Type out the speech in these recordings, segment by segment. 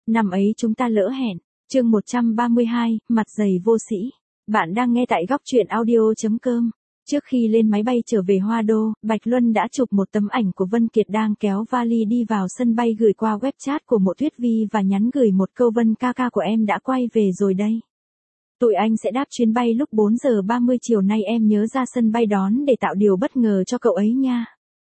Năm ấy chúng ta lỡ hẹn. Chương 132, mặt dày vô sĩ. Bạn đang nghe tại góc truyện audio.com. Trước khi lên máy bay trở về Hoa Đô, Bạch Luân đã chụp một tấm ảnh của Vân Kiệt đang kéo vali đi vào sân bay gửi qua web chat của Mộ Tuyết Vi và nhắn gửi một câu: Vân ca ca của em đã quay về rồi đây. Tụi anh sẽ đáp chuyến bay lúc 4 giờ 30 chiều nay, em nhớ ra sân bay đón để tạo điều bất ngờ cho cậu ấy nha.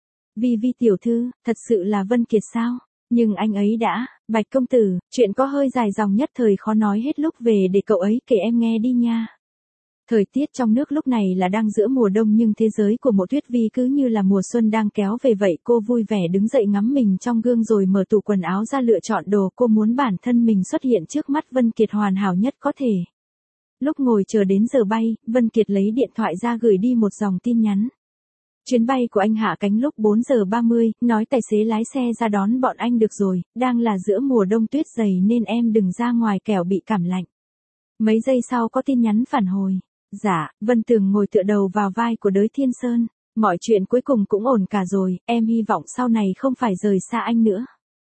Vi Vi tiểu thư, thật sự là Vân Kiệt sao? Nhưng anh ấy đã, Bạch công tử, chuyện có hơi dài dòng nhất thời khó nói hết, lúc về để cậu ấy kể em nghe đi nha. Thời tiết trong nước lúc này là đang giữa mùa đông, nhưng thế giới của Mộ Tuyết Vi cứ như là mùa xuân đang kéo về vậy. Cô vui vẻ đứng dậy ngắm mình trong gương rồi mở tủ quần áo ra lựa chọn đồ. Cô muốn bản thân mình xuất hiện trước mắt Vân Kiệt hoàn hảo nhất có thể. Lúc ngồi chờ đến giờ bay, Vân Kiệt lấy điện thoại ra gửi đi một dòng tin nhắn. Chuyến bay của anh hạ cánh lúc 4 giờ 30, nói tài xế lái xe ra đón bọn anh được rồi, đang là giữa mùa đông tuyết dày nên em đừng ra ngoài kẻo bị cảm lạnh. Mấy giây sau có tin nhắn phản hồi. Dạ, Vân Tường ngồi tựa đầu vào vai của Đới Thiên Sơn. Mọi chuyện cuối cùng cũng ổn cả rồi, em hy vọng sau này không phải rời xa anh nữa.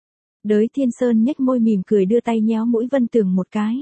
Đới Thiên Sơn nhếch môi mỉm cười đưa tay nhéo mũi Vân Tường một cái.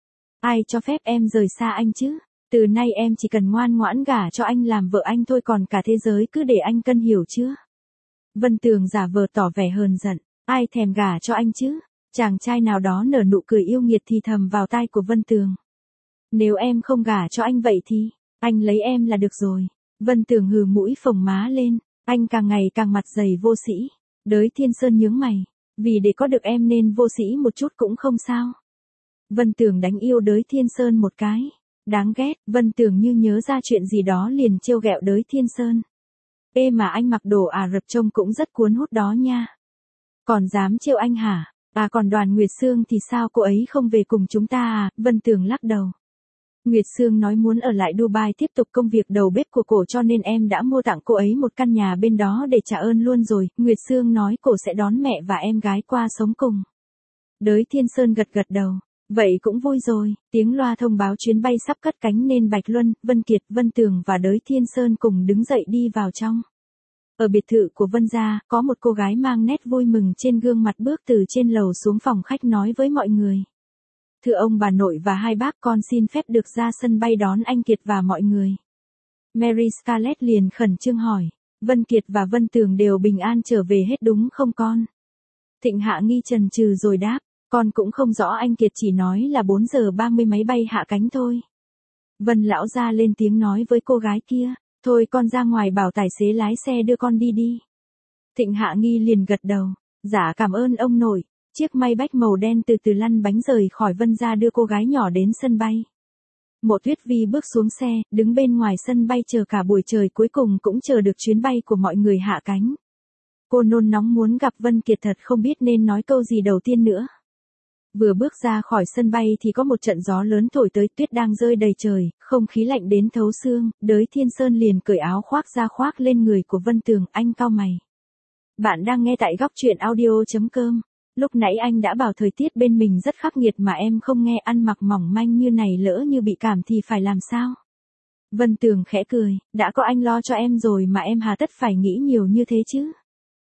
Ai cho phép em rời xa anh chứ? Từ nay em chỉ cần ngoan ngoãn gả cho anh làm vợ anh thôi, còn cả thế giới cứ để anh cân, hiểu chưa? Vân Tường giả vờ tỏ vẻ hờn giận. Ai thèm gả cho anh chứ? Chàng trai nào đó nở nụ cười yêu nghiệt thì thầm vào tai của Vân Tường. Nếu em không gả cho anh vậy thì, anh lấy em là được rồi. Vân Tường hừ mũi phồng má lên. Anh càng ngày càng mặt dày vô sĩ. Đới Thiên Sơn nhướng mày. Vì để có được em nên vô sĩ một chút cũng không sao. Vân Tường đánh yêu Đới Thiên Sơn một cái. Đáng ghét. Vân Tường như nhớ ra chuyện gì đó liền trêu ghẹo Đới Thiên Sơn. Ê mà anh mặc đồ Ả Rập trông cũng rất cuốn hút đó nha. Còn dám trêu anh hả? À còn Đoàn Nguyệt Sương thì sao, cô ấy không về cùng chúng ta à? Vân Tường lắc đầu. Nguyệt Sương nói muốn ở lại Dubai tiếp tục công việc đầu bếp của cổ, cho nên em đã mua tặng cô ấy một căn nhà bên đó để trả ơn luôn rồi. Nguyệt Sương nói cổ sẽ đón mẹ và em gái qua sống cùng. Đới Thiên Sơn gật gật đầu. Vậy cũng vui rồi. Tiếng loa thông báo chuyến bay sắp cất cánh nên Bạch Luân, Vân Kiệt, Vân Tường và Đới Thiên Sơn cùng đứng dậy đi vào trong. Ở biệt thự của Vân gia, có một cô gái mang nét vui mừng trên gương mặt bước từ trên lầu xuống phòng khách nói với mọi người. Thưa ông bà nội và hai bác, con xin phép được ra sân bay đón anh Kiệt và mọi người. Mary Scarlett liền khẩn trương hỏi. Vân Kiệt và Vân Tường đều bình an trở về hết đúng không con? Thịnh Hạ Nghi chần chừ rồi đáp. Con cũng không rõ, anh Kiệt chỉ nói là 4 giờ 30 máy bay hạ cánh thôi. Vân lão gia lên tiếng nói với cô gái kia. Thôi con ra ngoài bảo tài xế lái xe đưa con đi đi. Thịnh Hạ Nghi liền gật đầu. Dạ cảm ơn ông nội. Chiếc Maybach màu đen từ từ lăn bánh rời khỏi Vân gia đưa cô gái nhỏ đến sân bay. Mộ Tuyết Vi bước xuống xe, đứng bên ngoài sân bay chờ cả buổi trời, cuối cùng cũng chờ được chuyến bay của mọi người hạ cánh. Cô nôn nóng muốn gặp Vân Kiệt, thật không biết nên nói câu gì đầu tiên nữa. Vừa bước ra khỏi sân bay thì có một trận gió lớn thổi tới, tuyết đang rơi đầy trời, không khí lạnh đến thấu xương. Đới Thiên Sơn liền cởi áo khoác ra khoác lên người của Vân Tường. Anh cau mày. Bạn đang nghe tại góc truyện audio.com. Lúc nãy anh đã bảo thời tiết bên mình rất khắc nghiệt mà em không nghe, ăn mặc mỏng manh như này lỡ như bị cảm thì phải làm sao? Vân Tường khẽ cười. Đã có anh lo cho em rồi mà em hà tất phải nghĩ nhiều như thế chứ?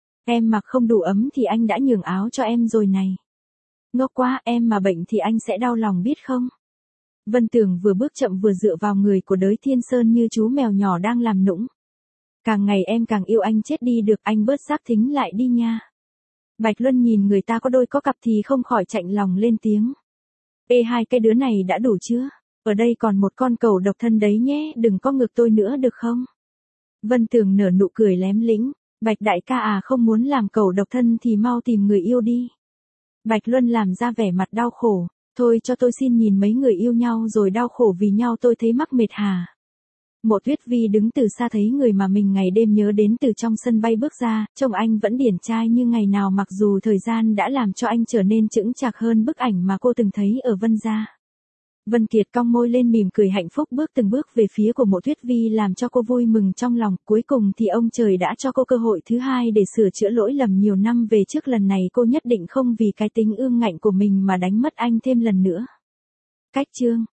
Em mặc không đủ ấm thì anh đã nhường áo cho em rồi này. Ngốc quá, em mà bệnh thì anh sẽ đau lòng biết không? Vân Tường vừa bước chậm vừa dựa vào người của Đới Thiên Sơn như chú mèo nhỏ đang làm nũng. Càng ngày em càng yêu anh chết đi được, anh bớt giác thính lại đi nha. Bạch Luân nhìn người ta có đôi có cặp thì không khỏi chạnh lòng lên tiếng. Ê, hai cái đứa này đã đủ chưa? Ở đây còn một con cẩu độc thân đấy nhé, đừng có ngược tôi nữa được không? Vân Tường nở nụ cười lém lĩnh. Bạch đại ca à, không muốn làm cẩu độc thân thì mau tìm người yêu đi. Bạch Luân làm ra vẻ mặt đau khổ. Thôi cho tôi xin nhìn mấy người yêu nhau rồi đau khổ vì nhau, tôi thấy mắc mệt hà. Mộ Tuyết Vi đứng từ xa thấy người mà mình ngày đêm nhớ đến từ trong sân bay bước ra, trông anh vẫn điển trai như ngày nào, mặc dù thời gian đã làm cho anh trở nên chững chạc hơn bức ảnh mà cô từng thấy ở Vân gia. Vân Kiệt cong môi lên mỉm cười hạnh phúc bước từng bước về phía của Mộ Tuyết Vi làm cho cô vui mừng trong lòng. Cuối cùng thì ông trời đã cho cô cơ hội thứ hai để sửa chữa lỗi lầm nhiều năm về trước, lần này cô nhất định không vì cái tính ương ngạnh của mình mà đánh mất anh thêm lần nữa. Cách chương